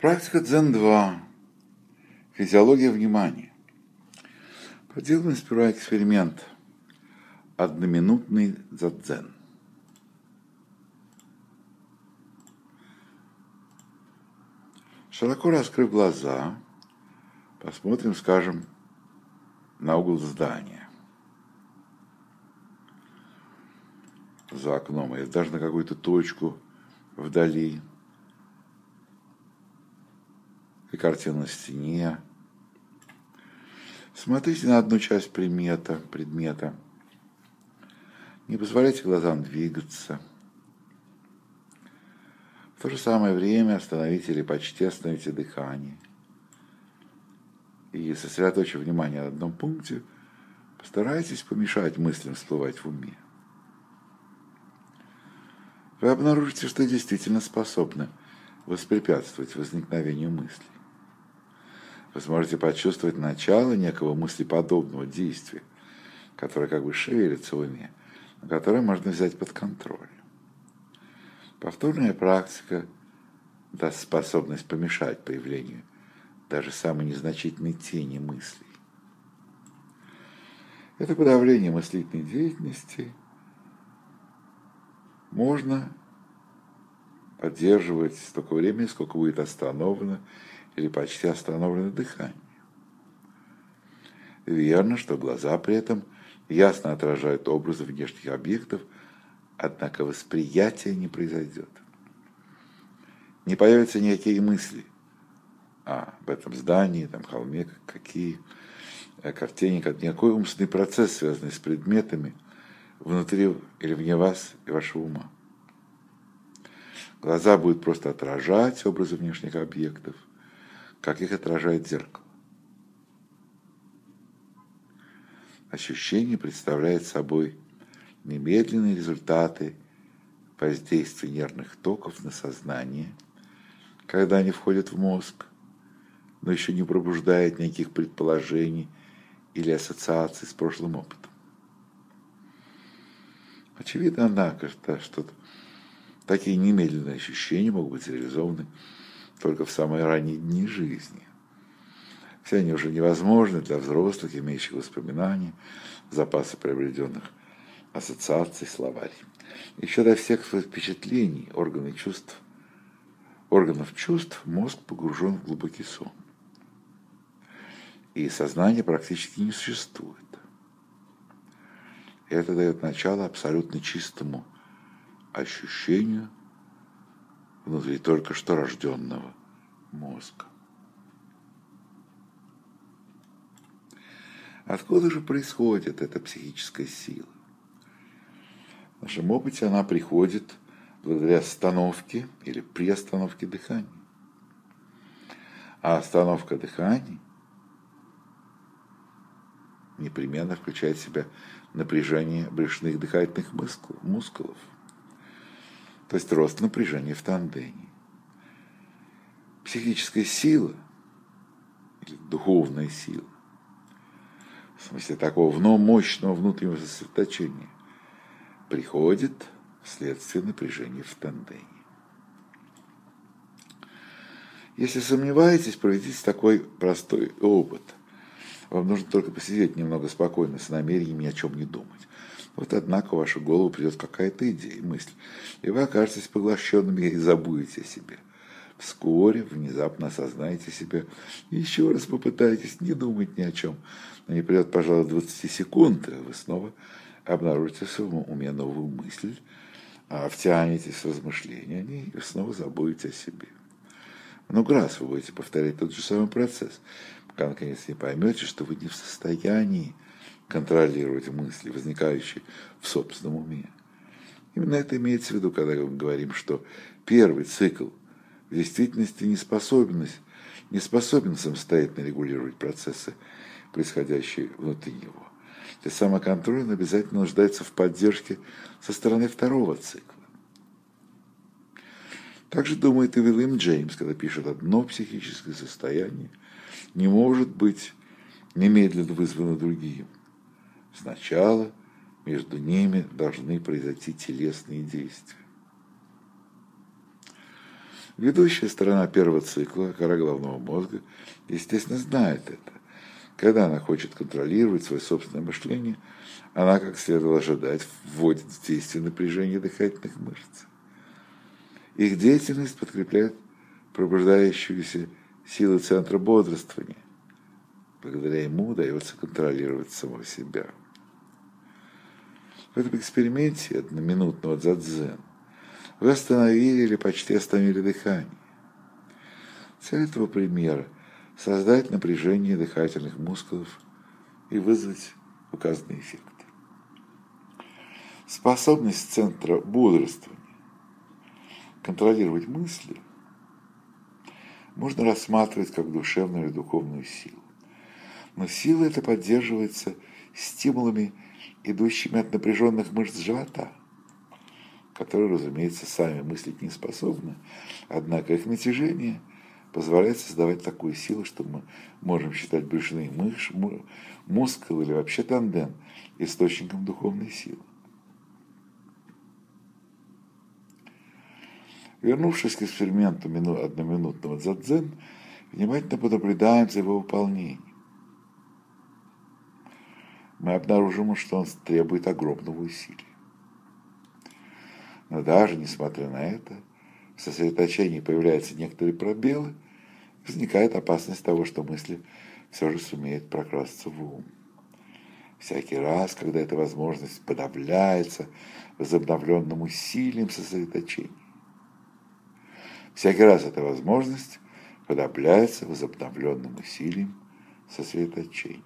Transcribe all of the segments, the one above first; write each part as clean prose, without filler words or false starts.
Практика Дзен-2. Физиология внимания. Проделаем сперва эксперимент. Одноминутный дзен. Широко раскрыв глаза, посмотрим, скажем, на угол здания. За окном, или даже на какую-то точку вдали. И картина на стене. Смотрите на одну часть предмета. Не позволяйте глазам двигаться. В то же самое время остановите или почти остановите дыхание. И, сосредоточив внимание на одном пункте, постарайтесь помешать мыслям всплывать в уме. Вы обнаружите, что действительно способны воспрепятствовать возникновению мыслей. Вы сможете почувствовать начало некого мыслеподобного действия, которое как бы шевелится в уме, но которое можно взять под контроль. Повторная практика даст способность помешать появлению даже самой незначительной тени мыслей. Это подавление мыслительной деятельности можно поддерживать столько времени, сколько будет остановлено или почти остановлено дыхание. Верно, что глаза при этом ясно отражают образы внешних объектов, однако восприятие не произойдет. Не появятся никакие мысли об этом здании, там, холме, какие картине, никакой умственный процесс, связанный с предметами внутри или вне вас и вашего ума. Глаза будут просто отражать образы внешних объектов, как их отражает зеркало. Ощущение представляет собой немедленные результаты воздействия нервных токов на сознание, когда они входят в мозг, но еще не пробуждают никаких предположений или ассоциаций с прошлым опытом. Очевидно, однако, что такие немедленные ощущения могут быть реализованы только в самые ранние дни жизни. Все они уже невозможны для взрослых, имеющих воспоминания, запасы приобретенных ассоциаций, словарь. Еще до всех впечатлений органов чувств мозг погружен в глубокий сон. И сознание практически не существует. Это дает начало абсолютно чистому ощущению внутри только что рожденного мозга. Откуда же происходит эта психическая сила? В нашем опыте она приходит благодаря остановке или при остановке дыхания. А остановка дыхания непременно включает в себя напряжение брюшных дыхательных мускулов, то есть рост напряжения в тандене. Психическая сила или духовная сила, в смысле такого мощного внутреннего сосредоточения, приходит вследствие напряжения в тандене. Если сомневаетесь, проведите такой простой опыт. Вам нужно только посидеть немного спокойно, с намерением ни о чем не думать. Вот, однако, в вашу голову придет какая-то идея, мысль, и вы окажетесь поглощенными и забудете о себе. Вскоре, внезапно осознаете себя и еще раз попытаетесь не думать ни о чем. Но не придет, пожалуй, 20 секунд, и вы снова обнаружите в своем уме новую мысль, втянетесь в размышления о ней и снова забудете о себе. Много раз вы будете повторять тот же самый процесс, пока наконец не поймете, что вы не в состоянии контролировать мысли, возникающие в собственном уме. Именно это имеется в виду, когда мы говорим, что первый цикл в действительности не способен самостоятельно регулировать процессы, происходящие внутри него. И самоконтроль обязательно нуждается в поддержке со стороны второго цикла. Также думает и Уильям Джеймс, когда пишет: одно психическое состояние не может быть немедленно вызвано другим. Сначала между ними должны произойти телесные действия. Ведущая сторона первого цикла, кора головного мозга, естественно, знает это. Когда она хочет контролировать свое собственное мышление, она, как следовало ожидать, вводит в действие напряжение дыхательных мышц. Их деятельность подкрепляет пробуждающуюся силу центра бодрствования. Благодаря ему удается контролировать самого себя. В этом эксперименте одноминутного дзадзен вы остановили или почти остановили дыхание. Цель этого примера – создать напряжение дыхательных мускулов и вызвать указанный эффект. Способность центра бодрствования контролировать мысли можно рассматривать как душевную или духовную силу. Но сила эта поддерживается стимулами, идущими от напряженных мышц живота, которые, разумеется, сами мыслить не способны, однако их натяжение позволяет создавать такую силу, что мы можем считать брюшные мускулы или вообще тандем источником духовной силы. Вернувшись к эксперименту одноминутного дзадзен, внимательно понаблюдаем за его выполнением. Мы обнаружим, что он требует огромного усилия. Но даже несмотря на это, в сосредоточении появляются некоторые пробелы, возникает опасность того, что мысли все же сумеют прокрасться в ум. Всякий раз, когда эта возможность подавляется возобновленным усилием сосредоточения. Всякий раз эта возможность подавляется возобновленным усилием сосредоточения.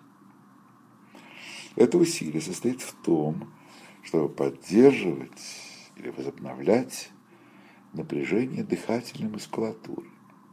Это усилие состоит в том, чтобы поддерживать или возобновлять напряжение дыхательной мускулатуры.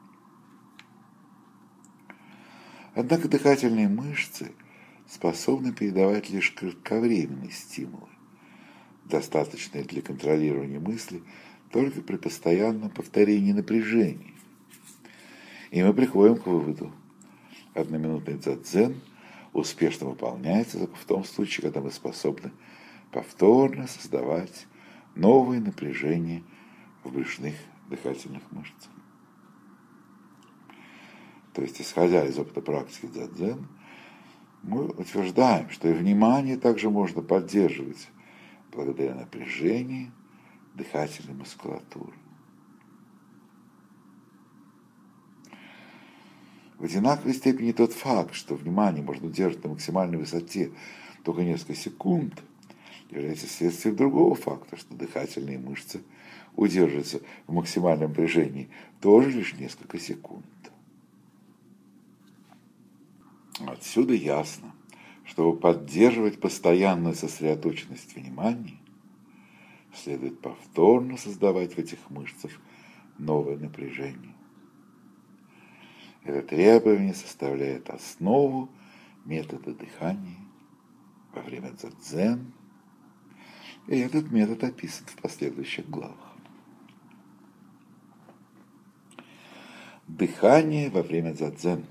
Однако дыхательные мышцы способны передавать лишь кратковременные стимулы, достаточные для контролирования мысли только при постоянном повторении напряжения. И мы приходим к выводу: одноминутный дзадзен успешно выполняется только в том случае, когда мы способны повторно создавать новые напряжения в брюшных дыхательных мышцах. То есть, исходя из опыта практики дзадзен, мы утверждаем, что и внимание также можно поддерживать благодаря напряжению дыхательной мускулатуры. В одинаковой степени тот факт, что внимание можно удерживать на максимальной высоте только несколько секунд, является следствием другого факта, что дыхательные мышцы удерживаются в максимальном напряжении тоже лишь несколько секунд. Отсюда ясно, чтобы поддерживать постоянную сосредоточенность внимания, следует повторно создавать в этих мышцах новое напряжение. Это требование составляет основу метода дыхания во время дзадзен, и этот метод описан в последующих главах. Дыхание во время дзадзен.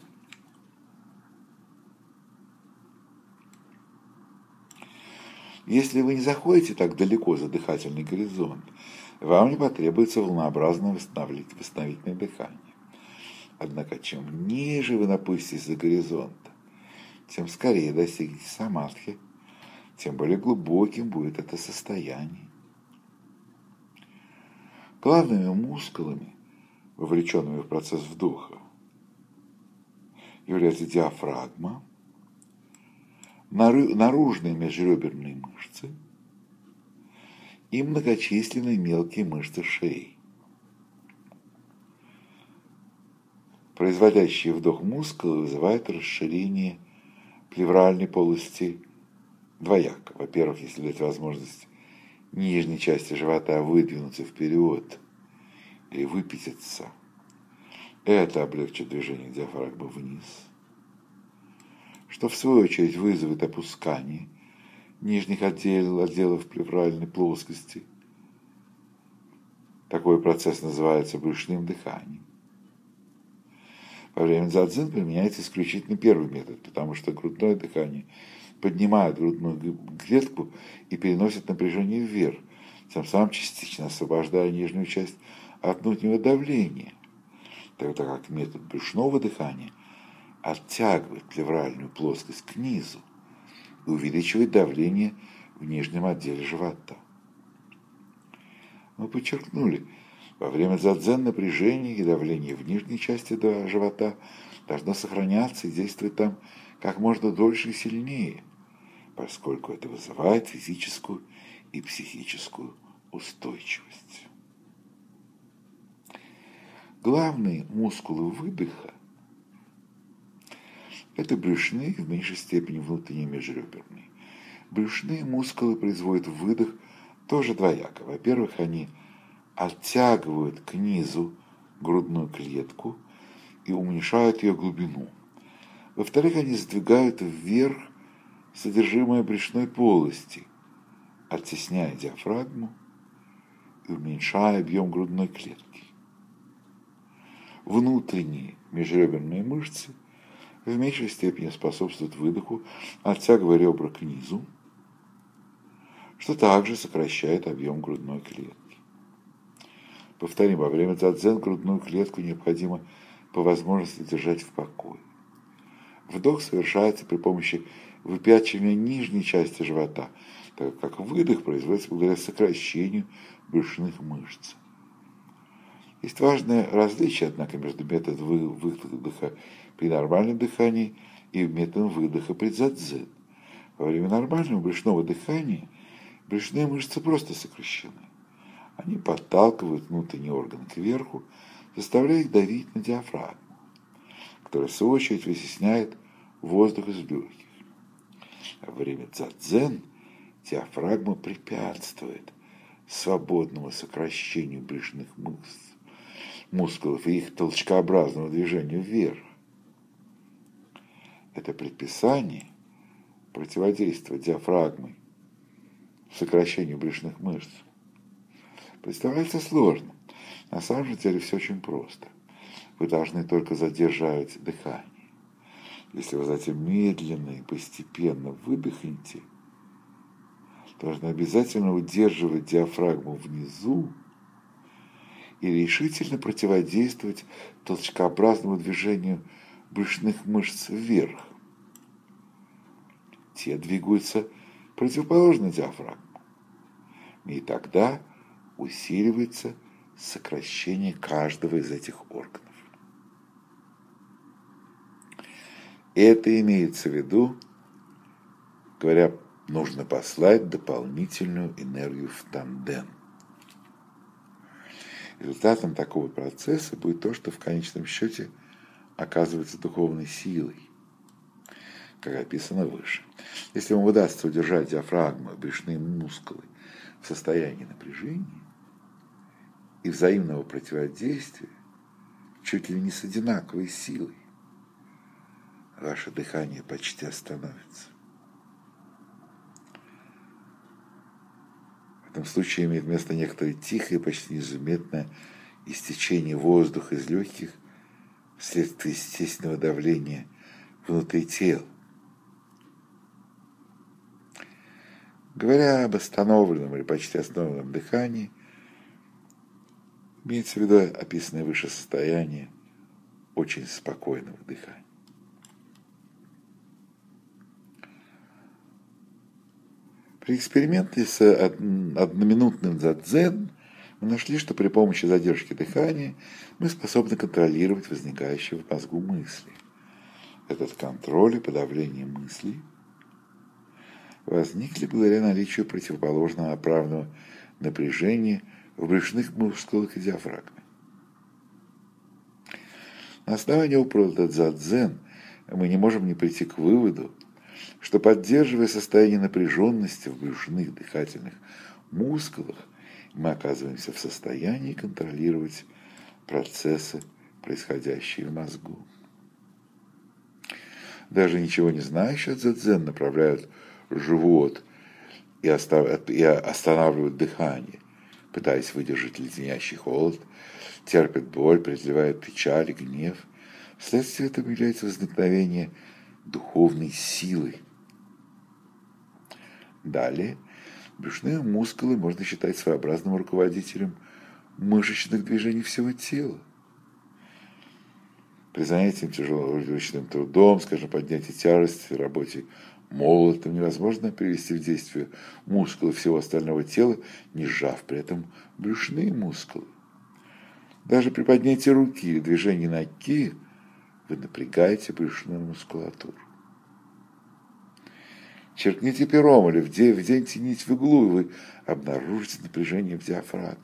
Если вы не заходите так далеко за дыхательный горизонт, вам не потребуется волнообразное восстановительное дыхание. Однако, чем ниже вы напуститесь за горизонт, тем скорее достигнете самадхи, тем более глубоким будет это состояние. Главными мускулами, вовлеченными в процесс вдоха, являются диафрагма, наружные межреберные мышцы и многочисленные мелкие мышцы шеи. Производящие вдох мускулы вызывают расширение плевральной полости двояко. Во-первых, если дать возможность нижней части живота выдвинуться вперед или выпятиться, это облегчит движение диафрагмы вниз, что в свою очередь вызовет опускание нижних отделов плевральной плоскости. Такой процесс называется брюшным дыханием. Во время дзадзен применяется исключительно первый метод, потому что грудное дыхание поднимает грудную клетку и переносит напряжение вверх, тем самым частично освобождая нижнюю часть от внутреннего давления, тогда как метод брюшного дыхания оттягивает плевральную плоскость к низу и увеличивает давление в нижнем отделе живота. Мы подчеркнули, во время дзадзен напряжение и давление в нижней части живота должно сохраняться и действовать там как можно дольше и сильнее, поскольку это вызывает физическую и психическую устойчивость. Главные мускулы выдоха – это брюшные, в меньшей степени внутренние межреберные. Брюшные мускулы производят выдох тоже двояко. Во-первых, они оттягивают к низу грудную клетку и уменьшают ее глубину. Во-вторых, они сдвигают вверх содержимое брюшной полости, оттесняя диафрагму и уменьшая объем грудной клетки. Внутренние межреберные мышцы в меньшей степени способствуют выдоху, оттягивая ребра к низу, что также сокращает объем грудной клетки. Повторим, во время дзадзен грудную клетку необходимо по возможности держать в покое. Вдох совершается при помощи выпячивания нижней части живота, так как выдох производится благодаря сокращению брюшных мышц. Есть важное различие, однако, между методом выдоха при нормальном дыхании и методом выдоха при дзадзен. Во время нормального брюшного дыхания брюшные мышцы просто сокращены. Они подталкивают внутренние органы кверху, заставляя их давить на диафрагму, которая, в свою очередь, вытесняет воздух из легких. Во время дзадзен диафрагма препятствует свободному сокращению брюшных мускулов и их толчкообразному движению вверх. Это предписание противодействовать диафрагмой сокращению брюшных мышц представляется сложным. На самом же деле все очень просто. Вы должны только задерживать дыхание. Если вы затем медленно и постепенно выдохнете, должны обязательно удерживать диафрагму внизу и решительно противодействовать толчкообразному движению брюшных мышц вверх. Те двигаются противоположно диафрагме. И тогда усиливается сокращение каждого из этих органов. Это имеется в виду, говоря, нужно послать дополнительную энергию в тандем. Результатом такого процесса будет то, что в конечном счете оказывается духовной силой, как описано выше. Если вам удастся удержать диафрагму и брюшные мускулы в состоянии напряжения и взаимного противодействия, чуть ли не с одинаковой силой, ваше дыхание почти остановится. В этом случае имеет место некоторое тихое, почти незаметное истечение воздуха из легких вследствие естественного давления внутри тела. Говоря об остановленном или почти остановленном дыхании, имеется в виду описанное выше состояние очень спокойного дыхания. При эксперименте с одноминутным дзадзен мы нашли, что при помощи задержки дыхания мы способны контролировать возникающие в мозгу мысли. Этот контроль и подавление мыслей возникли благодаря наличию противоположного направленного напряжения в брюшных мускулах и диафрагме. На основании опыта дзадзен мы не можем не прийти к выводу, что, поддерживая состояние напряженности в брюшных дыхательных мускулах, мы оказываемся в состоянии контролировать процессы, происходящие в мозгу. Даже ничего не знающие дзадзен направляют живот и останавливают дыхание, пытаясь выдержать леденящий холод, терпят боль, преодолевают печаль и гнев. Вследствие этого является возникновение духовной силы. Далее, брюшные мускулы можно считать своеобразным руководителем мышечных движений всего тела. При занятии тяжелым ручным трудом, скажем, поднятии тяжести, работе молотом невозможно привести в действие мускулы всего остального тела, не сжав при этом брюшные мускулы. Даже при поднятии руки или движении ноги вы напрягаете брюшную мускулатуру. Черкните пером или вденьте нить в иглу, и вы обнаружите напряжение в диафрагме.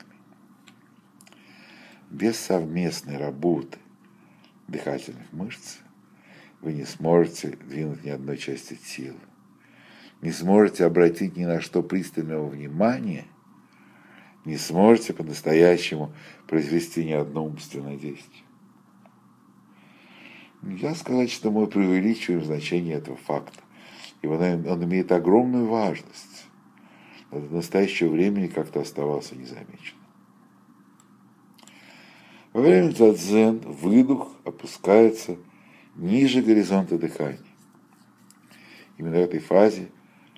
Без совместной работы дыхательных мышц вы не сможете двинуть ни одной части тела, не сможете обратить ни на что пристального внимания, не сможете по-настоящему произвести ни одно умственное действие. Нельзя сказать, что мы преувеличиваем значение этого факта, ибо он имеет огромную важность, но до настоящего времени как-то оставался незамеченным. Во время дзен выдох опускается ниже горизонта дыхания. Именно в этой фазе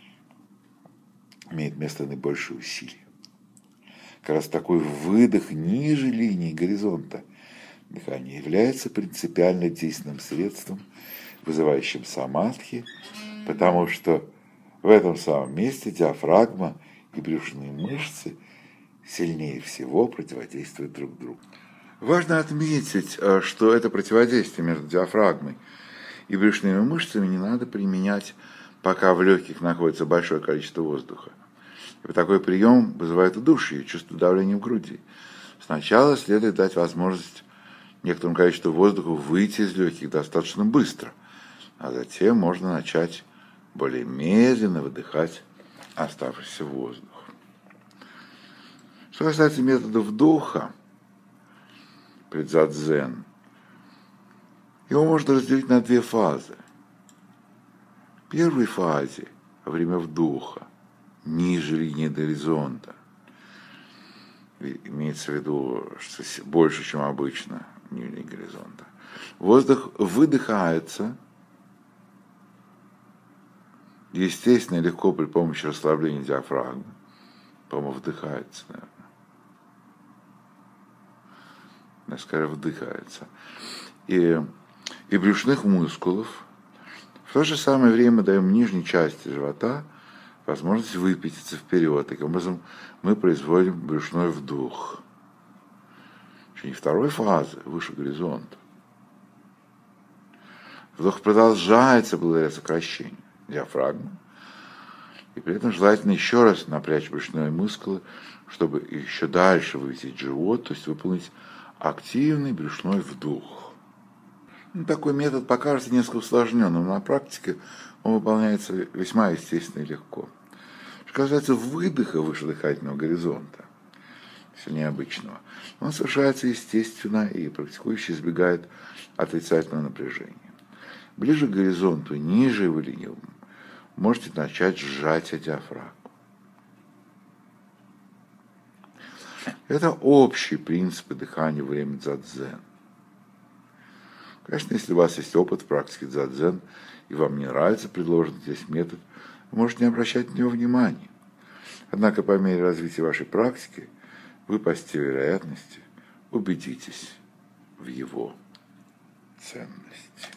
имеет место наибольшее усилие. Как раз такой выдох ниже линии горизонта дыхания является принципиально действенным средством, вызывающим самадхи, потому что в этом самом месте диафрагма и брюшные мышцы сильнее всего противодействуют друг другу. Важно отметить, что это противодействие между диафрагмой и брюшными мышцами не надо применять, пока в легких находится большое количество воздуха. И такой прием вызывает удушье, чувство давления в груди. Сначала следует дать возможность некоторому количеству воздуха выйти из легких достаточно быстро, а затем можно начать более медленно выдыхать оставшийся воздух. Что касается метода вдоха при дзен, его можно разделить на две фазы. В первой фазе, во время вдоха, ниже линии горизонта, имеется в виду, что больше, чем обычно, ниже линии горизонта, воздух выдыхается, естественно, легко при помощи расслабления диафрагмы, по-моему, вдыхается, наверное. Скорее вдыхается. И брюшных мускулов. В то же самое время даем нижней части живота возможность выпятиться вперед. Таким образом, мы производим брюшной вдох. В течение второй фазы, выше горизонта. Вдох продолжается благодаря сокращению диафрагмы. И при этом желательно еще раз напрячь брюшные мускулы, чтобы еще дальше вывести живот, то есть выполнить активный брюшной вдох. Такой метод покажется несколько усложненным, но на практике он выполняется весьма естественно и легко. Что касается выдоха выше дыхательного горизонта, сильнее обычного, он совершается естественно, и практикующий избегает отрицательного напряжения. Ближе к горизонту, ниже его линии, можете начать сжатие диафрагмы. Это общие принципы дыхания во время дзен. Конечно, если у вас есть опыт в практике дзен, и вам не нравится предложенный здесь метод, вы можете не обращать на него внимания. Однако по мере развития вашей практики вы по всей вероятности убедитесь в его ценности.